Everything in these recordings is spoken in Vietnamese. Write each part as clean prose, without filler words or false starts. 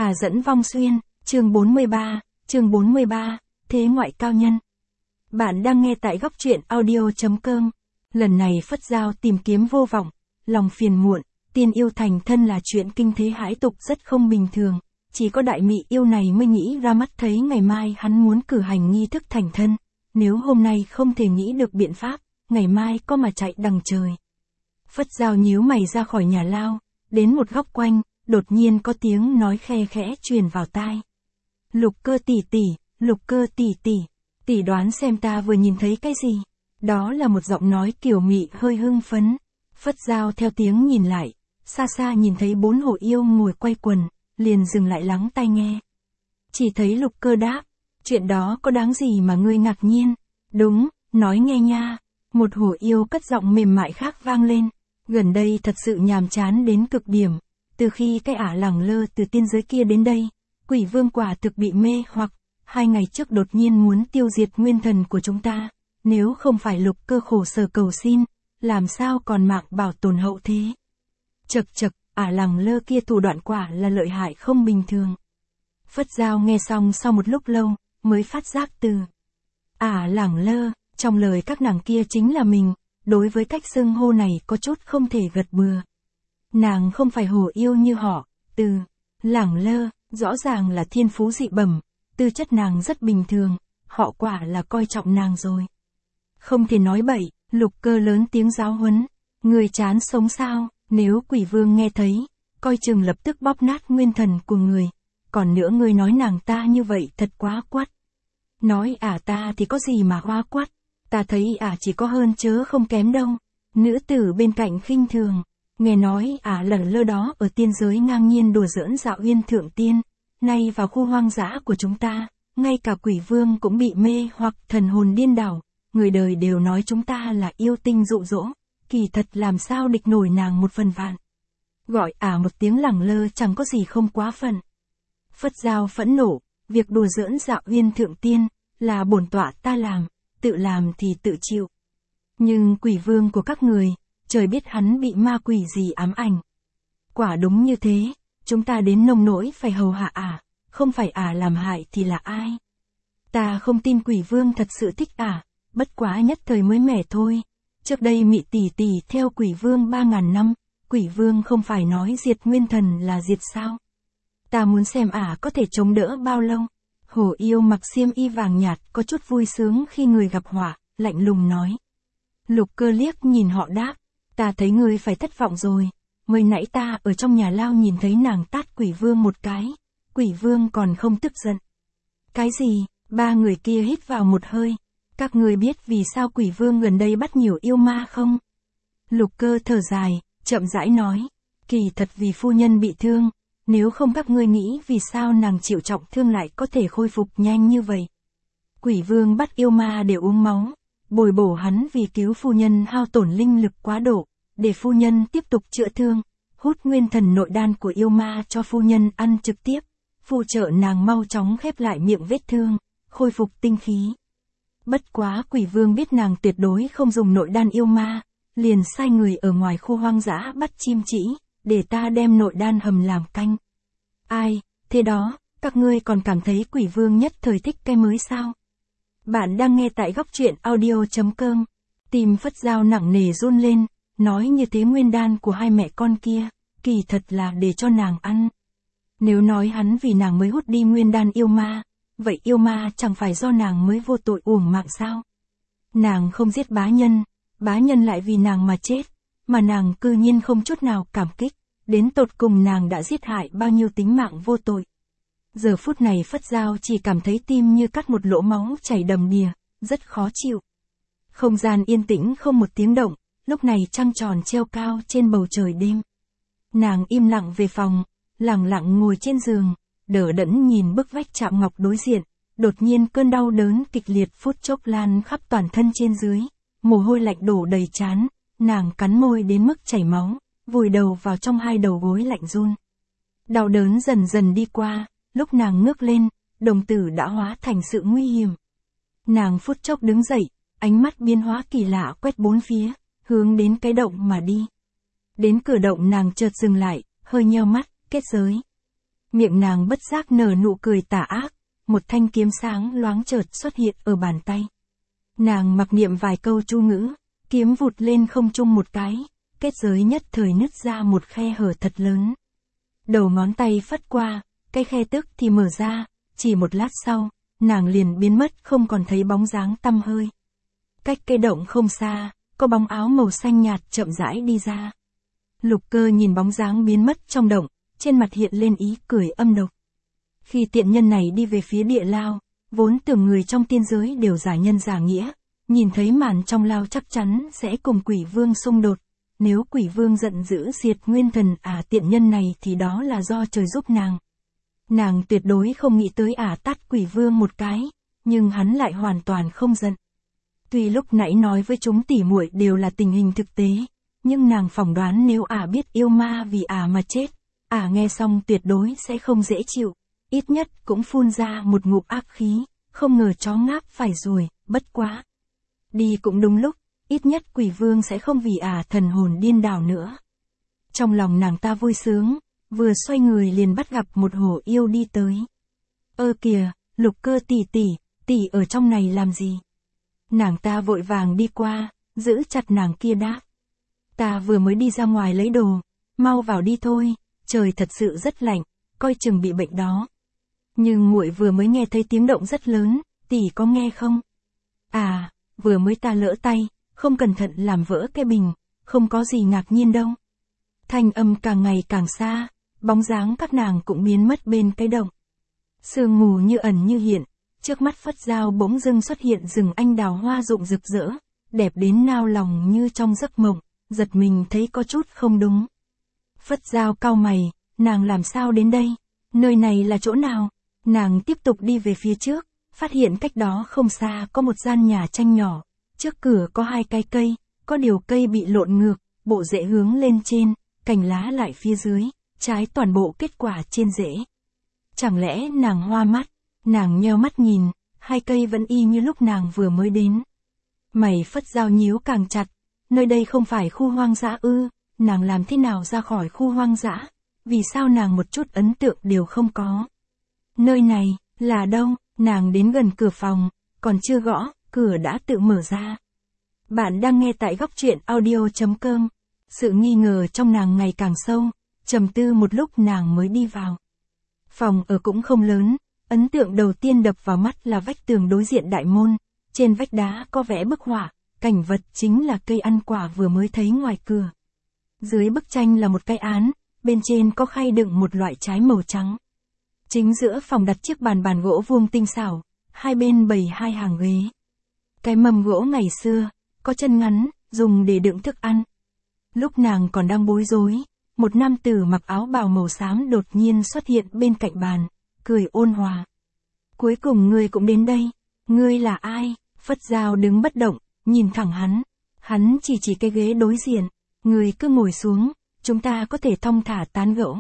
Tà dẫn vong xuyên, chương 43, thế ngoại cao nhân. Bạn đang nghe tại góc truyện audio.com. Lần này Phất Giao tìm kiếm vô vọng, lòng phiền muộn, tiên yêu thành thân là chuyện kinh thế hãi tục rất không bình thường. Chỉ có đại mị yêu này mới nghĩ ra mắt thấy ngày mai hắn muốn cử hành nghi thức thành thân. Nếu hôm nay không thể nghĩ được biện pháp, ngày mai có mà chạy đằng trời. Phất Giao nhíu mày ra khỏi nhà lao, đến một góc quanh, đột nhiên có tiếng nói khe khẽ truyền vào tai. Lục Cơ tỷ tỷ, Lục Cơ tỷ tỷ, tỷ đoán xem ta vừa nhìn thấy cái gì? Đó là một giọng nói kiều mị hơi hưng phấn. Phất Giao theo tiếng nhìn lại, xa xa nhìn thấy 4 hồ yêu ngồi quay quần, liền dừng lại lắng tai nghe. Chỉ thấy Lục Cơ đáp, chuyện đó có đáng gì mà ngươi ngạc nhiên? Đúng, nói nghe nha. Một hồ yêu cất giọng mềm mại khác vang lên. Gần đây thật sự nhàm chán đến cực điểm. Từ khi cái ả lẳng lơ từ tiên giới kia đến đây, quỷ vương quả thực bị mê hoặc, 2 ngày trước đột nhiên muốn tiêu diệt nguyên thần của chúng ta. Nếu không phải Lục Cơ khổ sở cầu xin, làm sao còn mạng bảo tồn hậu thế? Chậc chậc, ả lẳng lơ kia thủ đoạn quả là lợi hại không bình thường. Phất Giao nghe xong sau một lúc lâu, mới phát giác từ ả lẳng lơ, trong lời các nàng kia chính là mình, đối với cách xưng hô này có chút không thể gật bừa. Nàng không phải hồ yêu như họ, từ lẳng lơ, rõ ràng là thiên phú dị bẩm, tư chất nàng rất bình thường, họ quả là coi trọng nàng rồi. Không thể nói bậy, Lục Cơ lớn tiếng giáo huấn, người chán sống sao, nếu quỷ vương nghe thấy, coi chừng lập tức bóp nát nguyên thần của người, còn nữa ngươi nói nàng ta như vậy thật quá quắt. Nói ả ta thì có gì mà hoa quắt, ta thấy ả chỉ có hơn chớ không kém đâu. Nữ tử bên cạnh khinh thường, nghe nói ả lẩn lơ đó ở tiên giới ngang nhiên đùa giỡn Dạo Uyên thượng tiên, nay vào khu hoang dã của chúng ta, ngay cả quỷ vương cũng bị mê hoặc thần hồn điên đảo, người đời đều nói chúng ta là yêu tinh dụ dỗ, kỳ thật làm sao địch nổi nàng một phần vạn. Gọi ả một tiếng lẳng lơ chẳng có gì không quá phận. Phất Giao phẫn nộ, việc đùa giỡn Dạo Uyên thượng tiên, là bổn tọa ta làm thì tự chịu. Nhưng quỷ vương của các người, trời biết hắn bị ma quỷ gì ám ảnh. Quả đúng như thế, chúng ta đến nông nỗi phải hầu hạ ả, không phải ả làm hại thì là ai? Ta không tin quỷ vương thật sự thích ả, bất quá nhất thời mới mẻ thôi. Trước đây mị tỷ tỷ theo quỷ vương 3.000 năm, quỷ vương không phải nói diệt nguyên thần là diệt sao? Ta muốn xem ả có thể chống đỡ bao lâu. Hổ yêu mặc xiêm y vàng nhạt có chút vui sướng khi người gặp họa, lạnh lùng nói. Lục Cơ liếc nhìn họ đáp, ta thấy ngươi phải thất vọng rồi, mới nãy ta ở trong nhà lao nhìn thấy nàng tát quỷ vương một cái, quỷ vương còn không tức giận. Cái gì? 3 người kia hít vào một hơi, các ngươi biết vì sao quỷ vương gần đây bắt nhiều yêu ma không? Lục Cơ thở dài, chậm rãi nói, kỳ thật vì phu nhân bị thương. Nếu không các ngươi nghĩ vì sao nàng chịu trọng thương lại có thể khôi phục nhanh như vậy. Quỷ vương bắt yêu ma để uống máu, bồi bổ hắn vì cứu phu nhân hao tổn linh lực quá độ, để phu nhân tiếp tục chữa thương, hút nguyên thần nội đan của yêu ma cho phu nhân ăn trực tiếp, phù trợ nàng mau chóng khép lại miệng vết thương, khôi phục tinh khí. Bất quá quỷ vương biết nàng tuyệt đối không dùng nội đan yêu ma, liền sai người ở ngoài khu hoang dã bắt chim chỉ, để ta đem nội đan hầm làm canh. Ai, thế đó, các ngươi còn cảm thấy quỷ vương nhất thời thích cái mới sao? Bạn đang nghe tại góc truyện audio.com. Tim Phất Giao nặng nề run lên, nói như thế nguyên đan của 2 mẹ con kia, kỳ thật là để cho nàng ăn. Nếu nói hắn vì nàng mới hút đi nguyên đan yêu ma, vậy yêu ma chẳng phải do nàng mới vô tội uổng mạng sao? Nàng không giết bá nhân lại vì nàng mà chết, mà nàng cư nhiên không chút nào cảm kích. Đến tột cùng nàng đã giết hại bao nhiêu tính mạng vô tội. Giờ phút này Phất Giao chỉ cảm thấy tim như cắt một lỗ máu chảy đầm đìa, rất khó chịu. Không gian yên tĩnh không một tiếng động, lúc này trăng tròn treo cao trên bầu trời đêm. Nàng im lặng về phòng, lặng lặng ngồi trên giường, đờ đẫn nhìn bức vách chạm ngọc đối diện, đột nhiên cơn đau đớn kịch liệt phút chốc lan khắp toàn thân trên dưới, mồ hôi lạnh đổ đầy trán, nàng cắn môi đến mức chảy máu. Vùi đầu vào trong 2 đầu gối lạnh run. Đau đớn dần dần đi qua, lúc nàng ngước lên, đồng tử đã hóa thành sự nguy hiểm. Nàng phút chốc đứng dậy, ánh mắt biến hóa kỳ lạ quét bốn phía, hướng đến cái động mà đi. Đến cửa động nàng chợt dừng lại, hơi nheo mắt, kết giới. Miệng nàng bất giác nở nụ cười tà ác, một thanh kiếm sáng loáng chợt xuất hiện ở bàn tay. Nàng mặc niệm vài câu chú ngữ, kiếm vụt lên không trung một cái, kết giới nhất thời nứt ra một khe hở thật lớn. Đầu ngón tay phất qua, cái khe tức thì mở ra, chỉ một lát sau, nàng liền biến mất không còn thấy bóng dáng tăm hơi. Cách cây động không xa, có bóng áo màu xanh nhạt chậm rãi đi ra. Lục Cơ nhìn bóng dáng biến mất trong động, trên mặt hiện lên ý cười âm độc. Khi tiện nhân này đi về phía địa lao, vốn tưởng người trong tiên giới đều giả nhân giả nghĩa, nhìn thấy màn trong lao chắc chắn sẽ cùng quỷ vương xung đột. Nếu quỷ vương giận dữ diệt nguyên thần tiện nhân này thì đó là do trời giúp nàng. Nàng tuyệt đối không nghĩ tới tát quỷ vương một cái, nhưng hắn lại hoàn toàn không giận. Tuy lúc nãy nói với chúng tỉ muội đều là tình hình thực tế, nhưng nàng phỏng đoán nếu biết yêu ma vì mà chết, nghe xong tuyệt đối sẽ không dễ chịu, ít nhất cũng phun ra một ngụm ác khí, không ngờ chó ngáp phải rồi, bất quá. Đi cũng đúng lúc, ít nhất quỷ vương sẽ không vì thần hồn điên đảo nữa. Trong lòng nàng ta vui sướng, vừa xoay người liền bắt gặp một hổ yêu đi tới. Ơ kìa, Lục Cơ tỷ ở trong này làm gì? Nàng ta vội vàng đi qua, giữ chặt nàng kia đáp. Ta vừa mới đi ra ngoài lấy đồ, mau vào đi thôi, trời thật sự rất lạnh, coi chừng bị bệnh đó. Nhưng muội vừa mới nghe thấy tiếng động rất lớn, tỷ có nghe không? Vừa mới ta lỡ tay, không cẩn thận làm vỡ cái bình, không có gì ngạc nhiên đâu. Thanh âm càng ngày càng xa, bóng dáng các nàng cũng biến mất bên cái động. Sương mù như ẩn như hiện, trước mắt Phất Dao bỗng dưng xuất hiện rừng anh đào hoa rụng rực rỡ, đẹp đến nao lòng như trong giấc mộng, giật mình thấy có chút không đúng. Phất Dao cau mày, nàng làm sao đến đây? Nơi này là chỗ nào? Nàng tiếp tục đi về phía trước, phát hiện cách đó không xa có một gian nhà tranh nhỏ, trước cửa có 2 cái cây, có điều cây bị lộn ngược, bộ rễ hướng lên trên, cành lá lại phía dưới, trái toàn bộ kết quả trên rễ. Chẳng lẽ nàng hoa mắt? Nàng nheo mắt nhìn, 2 cây vẫn y như lúc nàng vừa mới đến. Mày Phất Dao nhíu càng chặt, nơi đây không phải khu hoang dã ư? Nàng làm thế nào ra khỏi khu hoang dã? Vì sao nàng một chút ấn tượng đều không có? Nơi này, là đâu? Nàng đến gần cửa phòng, còn chưa gõ, cửa đã tự mở ra. Bạn đang nghe tại góc truyện audio.com. Sự nghi ngờ trong nàng ngày càng sâu, trầm tư một lúc nàng mới đi vào. Phòng ở cũng không lớn, ấn tượng đầu tiên đập vào mắt là vách tường đối diện đại môn, trên vách đá có vẽ bức họa, cảnh vật chính là cây ăn quả vừa mới thấy ngoài cửa. Dưới bức tranh là một cái án, bên trên có khay đựng một loại trái màu trắng. Chính giữa phòng đặt chiếc bàn gỗ vuông tinh xảo, hai bên bày 2 hàng ghế. Cái mâm gỗ ngày xưa, có chân ngắn, dùng để đựng thức ăn. Lúc nàng còn đang bối rối, một nam tử mặc áo bào màu xám đột nhiên xuất hiện bên cạnh bàn, cười ôn hòa. Cuối cùng ngươi cũng đến đây, ngươi là ai? Phất Dao đứng bất động, nhìn thẳng hắn chỉ cái ghế đối diện, ngươi cứ ngồi xuống, chúng ta có thể thong thả tán gẫu.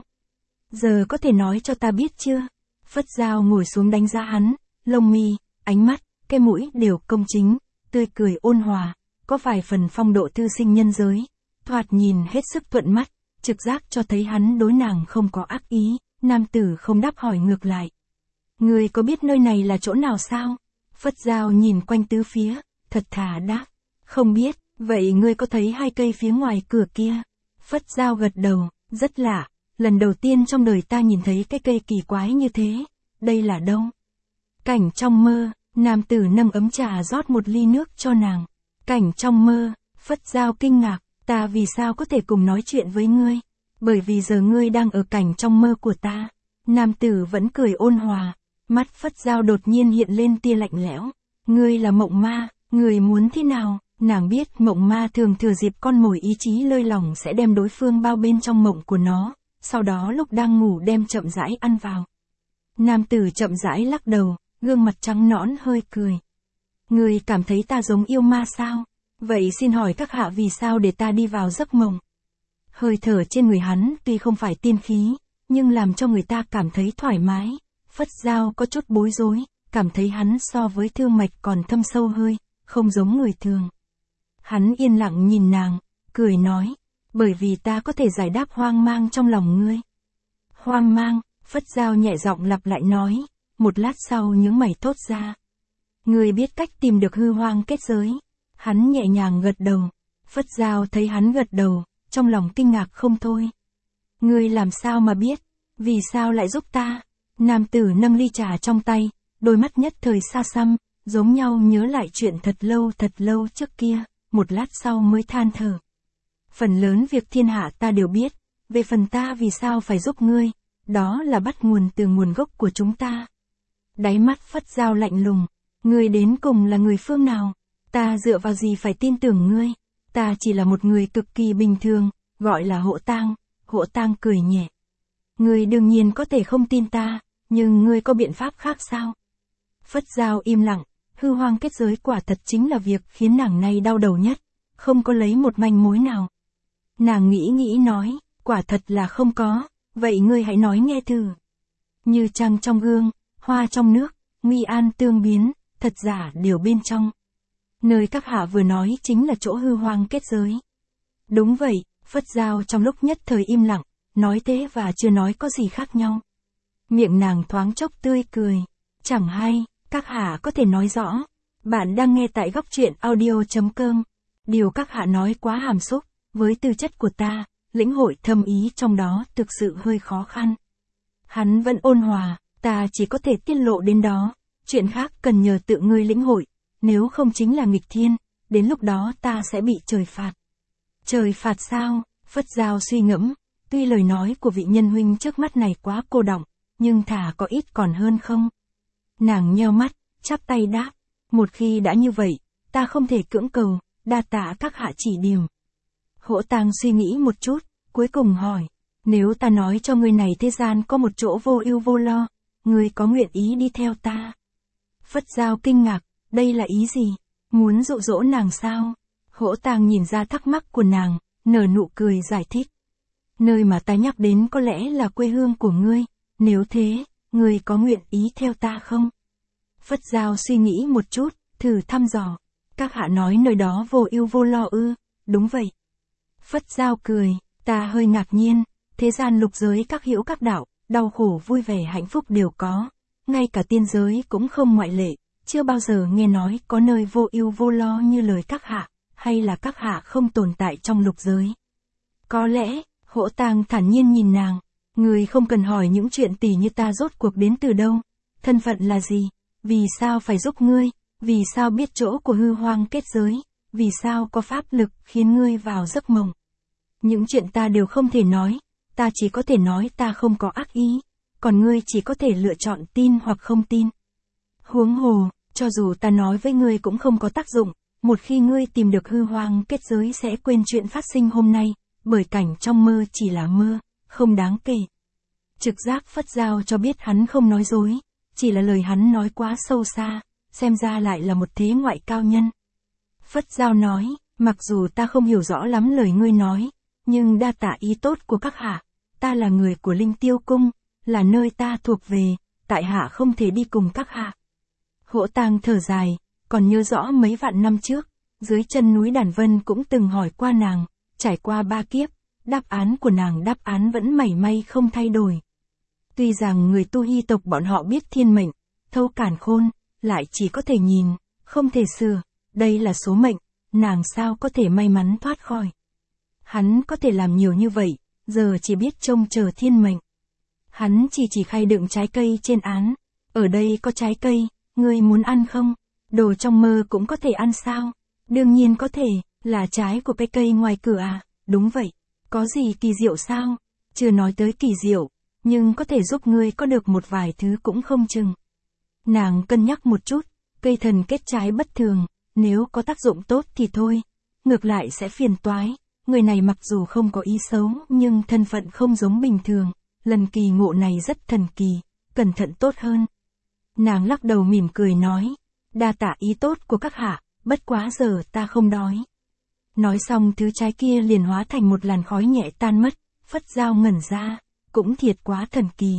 Giờ có thể nói cho ta biết chưa? Phất Dao ngồi xuống đánh giá hắn, lông mi, ánh mắt, cái mũi đều công chính, tươi cười ôn hòa, có vài phần phong độ thư sinh nhân giới, thoạt nhìn hết sức thuận mắt, trực giác cho thấy hắn đối nàng không có ác ý. Nam tử không đáp hỏi ngược lại. Ngươi có biết nơi này là chỗ nào sao? Phất Dao nhìn quanh tứ phía, thật thà đáp. Không biết, vậy ngươi có thấy 2 cây phía ngoài cửa kia? Phất Dao gật đầu, rất lạ, lần đầu tiên trong đời ta nhìn thấy cái cây kỳ quái như thế. Đây là đâu? Cảnh trong mơ, nam tử nâng ấm trà rót một ly nước cho nàng. Cảnh trong mơ, Phất Dao kinh ngạc, ta vì sao có thể cùng nói chuyện với ngươi? Bởi vì giờ ngươi đang ở cảnh trong mơ của ta. Nam tử vẫn cười ôn hòa, mắt Phất Dao đột nhiên hiện lên tia lạnh lẽo. Ngươi là mộng ma, ngươi muốn thế nào? Nàng biết mộng ma thường thừa dịp con mồi ý chí lơi lỏng sẽ đem đối phương bao bên trong mộng của nó, sau đó lúc đang ngủ đem chậm rãi ăn vào. Nam tử chậm rãi lắc đầu, gương mặt trắng nõn hơi cười. Ngươi cảm thấy ta giống yêu ma sao? Vậy xin hỏi các hạ vì sao để ta đi vào giấc mộng? Hơi thở trên người hắn tuy không phải tiên khí, nhưng làm cho người ta cảm thấy thoải mái. Phất Dao có chút bối rối, cảm thấy hắn so với thương mạch còn thâm sâu hơi, không giống người thường. Hắn yên lặng nhìn nàng, cười nói, bởi vì ta có thể giải đáp hoang mang trong lòng ngươi. Hoang mang, Phất Giao nhẹ giọng lặp lại nói, một lát sau nhướng mày thốt ra. Ngươi biết cách tìm được hư hoang kết giới. Hắn nhẹ nhàng gật đầu. Phất Giao thấy hắn gật đầu, trong lòng kinh ngạc không thôi. Ngươi làm sao mà biết? Vì sao lại giúp ta? Nam tử nâng ly trà trong tay, đôi mắt nhất thời xa xăm, giống nhau nhớ lại chuyện thật lâu trước kia, một lát sau mới than thở. Phần lớn việc thiên hạ ta đều biết, về phần ta vì sao phải giúp ngươi, đó là bắt nguồn từ nguồn gốc của chúng ta. Đáy mắt Phất Giao lạnh lùng, ngươi đến cùng là người phương nào? Ta dựa vào gì phải tin tưởng ngươi? Ta chỉ là một người cực kỳ bình thường, gọi là Hộ Tang. Hộ Tang cười nhẹ. Ngươi đương nhiên có thể không tin ta, nhưng ngươi có biện pháp khác sao? Phất Giao im lặng, hư hoang kết giới quả thật chính là việc khiến nàng nay đau đầu nhất, không có lấy một manh mối nào. Nàng nghĩ nói, quả thật là không có, vậy ngươi hãy nói nghe thử. Như trăng trong gương, hoa trong nước, nguy an tương biến, thật giả đều bên trong. Nơi các hạ vừa nói chính là chỗ hư hoang kết giới. Đúng vậy, Phất Giao trong lúc nhất thời im lặng, nói thế và chưa nói có gì khác nhau. Miệng nàng thoáng chốc tươi cười, chẳng hay, các hạ có thể nói rõ. Bạn đang nghe tại góc truyện audio.com. Điều các hạ nói quá hàm xúc, với tư chất của ta, lĩnh hội thâm ý trong đó thực sự hơi khó khăn. Hắn vẫn ôn hòa, ta chỉ có thể tiết lộ đến đó, chuyện khác cần nhờ tự ngươi lĩnh hội, nếu không chính là nghịch thiên, đến lúc đó ta sẽ bị trời phạt. Trời phạt sao? Phất Giao suy ngẫm, tuy lời nói của vị nhân huynh trước mắt này quá cô đọng, nhưng thà có ít còn hơn không. Nàng nheo mắt, chắp tay đáp, một khi đã như vậy, ta không thể cưỡng cầu, đa tạ các hạ chỉ điểm. Hộ Tang suy nghĩ một chút, cuối cùng hỏi, nếu ta nói cho ngươi này thế gian có một chỗ vô ưu vô lo, ngươi có nguyện ý đi theo ta? Phất Giao kinh ngạc, đây là ý gì? Muốn dụ dỗ nàng sao? Hộ Tang nhìn ra thắc mắc của nàng, nở nụ cười giải thích. Nơi mà ta nhắc đến có lẽ là quê hương của ngươi, nếu thế, ngươi có nguyện ý theo ta không? Phất Giao suy nghĩ một chút, thử thăm dò. Các hạ nói nơi đó vô ưu vô lo ư? Đúng vậy. Phất Giao cười, ta hơi ngạc nhiên, thế gian lục giới các hữu các đạo, đau khổ vui vẻ hạnh phúc đều có, ngay cả tiên giới cũng không ngoại lệ, chưa bao giờ nghe nói có nơi vô ưu vô lo như lời các hạ, hay là các hạ không tồn tại trong lục giới. Có lẽ, Hộ Tang thản nhiên nhìn nàng, người không cần hỏi những chuyện tỉ như ta rốt cuộc đến từ đâu, thân phận là gì, vì sao phải giúp ngươi, vì sao biết chỗ của hư hoang kết giới, vì sao có pháp lực khiến ngươi vào giấc mộng. Những chuyện ta đều không thể nói, ta chỉ có thể nói ta không có ác ý, còn ngươi chỉ có thể lựa chọn tin hoặc không tin. Huống hồ, cho dù ta nói với ngươi cũng không có tác dụng, một khi ngươi tìm được hư hoang kết giới sẽ quên chuyện phát sinh hôm nay, bởi cảnh trong mơ chỉ là mơ, không đáng kể. Trực giác Phất Giao cho biết hắn không nói dối, chỉ là lời hắn nói quá sâu xa, xem ra lại là một thế ngoại cao nhân. Phất Giao nói, mặc dù ta không hiểu rõ lắm lời ngươi nói, nhưng đa tạ ý tốt của các hạ, ta là người của Linh Tiêu Cung, là nơi ta thuộc về, tại hạ không thể đi cùng các hạ. Hộ Tang thở dài, còn nhớ rõ mấy vạn năm trước, dưới chân núi Đàn Vân cũng từng hỏi qua nàng, trải qua 3 kiếp, đáp án của nàng đáp án vẫn mảy may không thay đổi. Tuy rằng người tu hy tộc bọn họ biết thiên mệnh, thấu càn khôn, lại chỉ có thể nhìn, không thể sửa, đây là số mệnh, nàng sao có thể may mắn thoát khỏi. Hắn có thể làm nhiều như vậy, giờ chỉ biết trông chờ thiên mệnh. Hắn chỉ khay đựng trái cây trên án, ở đây có trái cây, ngươi muốn ăn không? Đồ trong mơ cũng có thể ăn sao? Đương nhiên có thể, là trái của cái cây ngoài cửa à? Đúng vậy, có gì kỳ diệu sao? Chưa nói tới kỳ diệu, nhưng có thể giúp ngươi có được một vài thứ cũng không chừng. Nàng cân nhắc một chút, cây thần kết trái bất thường, nếu có tác dụng tốt thì thôi, ngược lại sẽ phiền toái. Người này mặc dù không có ý xấu nhưng thân phận không giống bình thường, lần kỳ ngộ này rất thần kỳ, cẩn thận tốt hơn. Nàng lắc đầu mỉm cười nói, đa tạ ý tốt của các hạ, bất quá giờ ta không đói. Nói xong thứ trái kia liền hóa thành một làn khói nhẹ tan mất, Phất Giao ngẩn ra, cũng thiệt quá thần kỳ.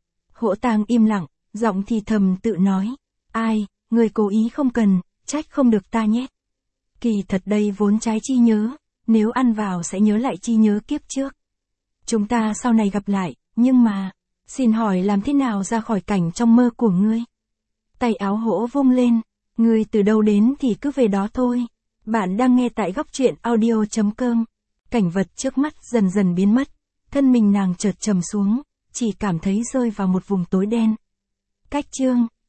Hộ Tang im lặng, giọng thì thầm tự nói, ai, người cố ý không cần, trách không được ta nhé. Kỳ thật đây vốn trái chi nhớ, nếu ăn vào sẽ nhớ lại chi nhớ kiếp trước. Chúng ta sau này gặp lại, nhưng mà, Xin hỏi làm thế nào ra khỏi cảnh trong mơ của ngươi? Tay áo hổ vung lên. Ngươi từ đâu đến thì cứ về đó thôi. Bạn đang nghe tại góc truyện audio.com. Cảnh vật trước mắt dần dần biến mất. Thân mình nàng chợt trầm xuống, chỉ cảm thấy rơi vào một vùng tối đen. Cách chương